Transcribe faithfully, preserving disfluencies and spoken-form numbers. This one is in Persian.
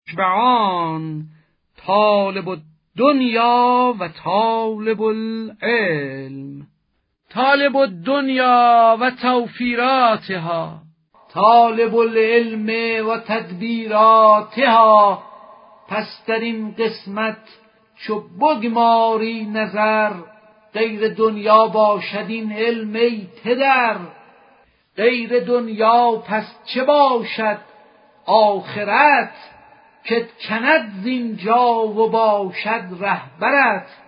اشبعان طالب الدنیا و طالب العلم. طالب الدنیا و توفیراتها، طالب العلم و تدبیراتها. پس در این قسمت چو بگماری نظر، غیر دنیا باشد این علم ای پدر. غیر دنیا پس چه باشد آخرت، که کند زینجا و باشد رهبرت.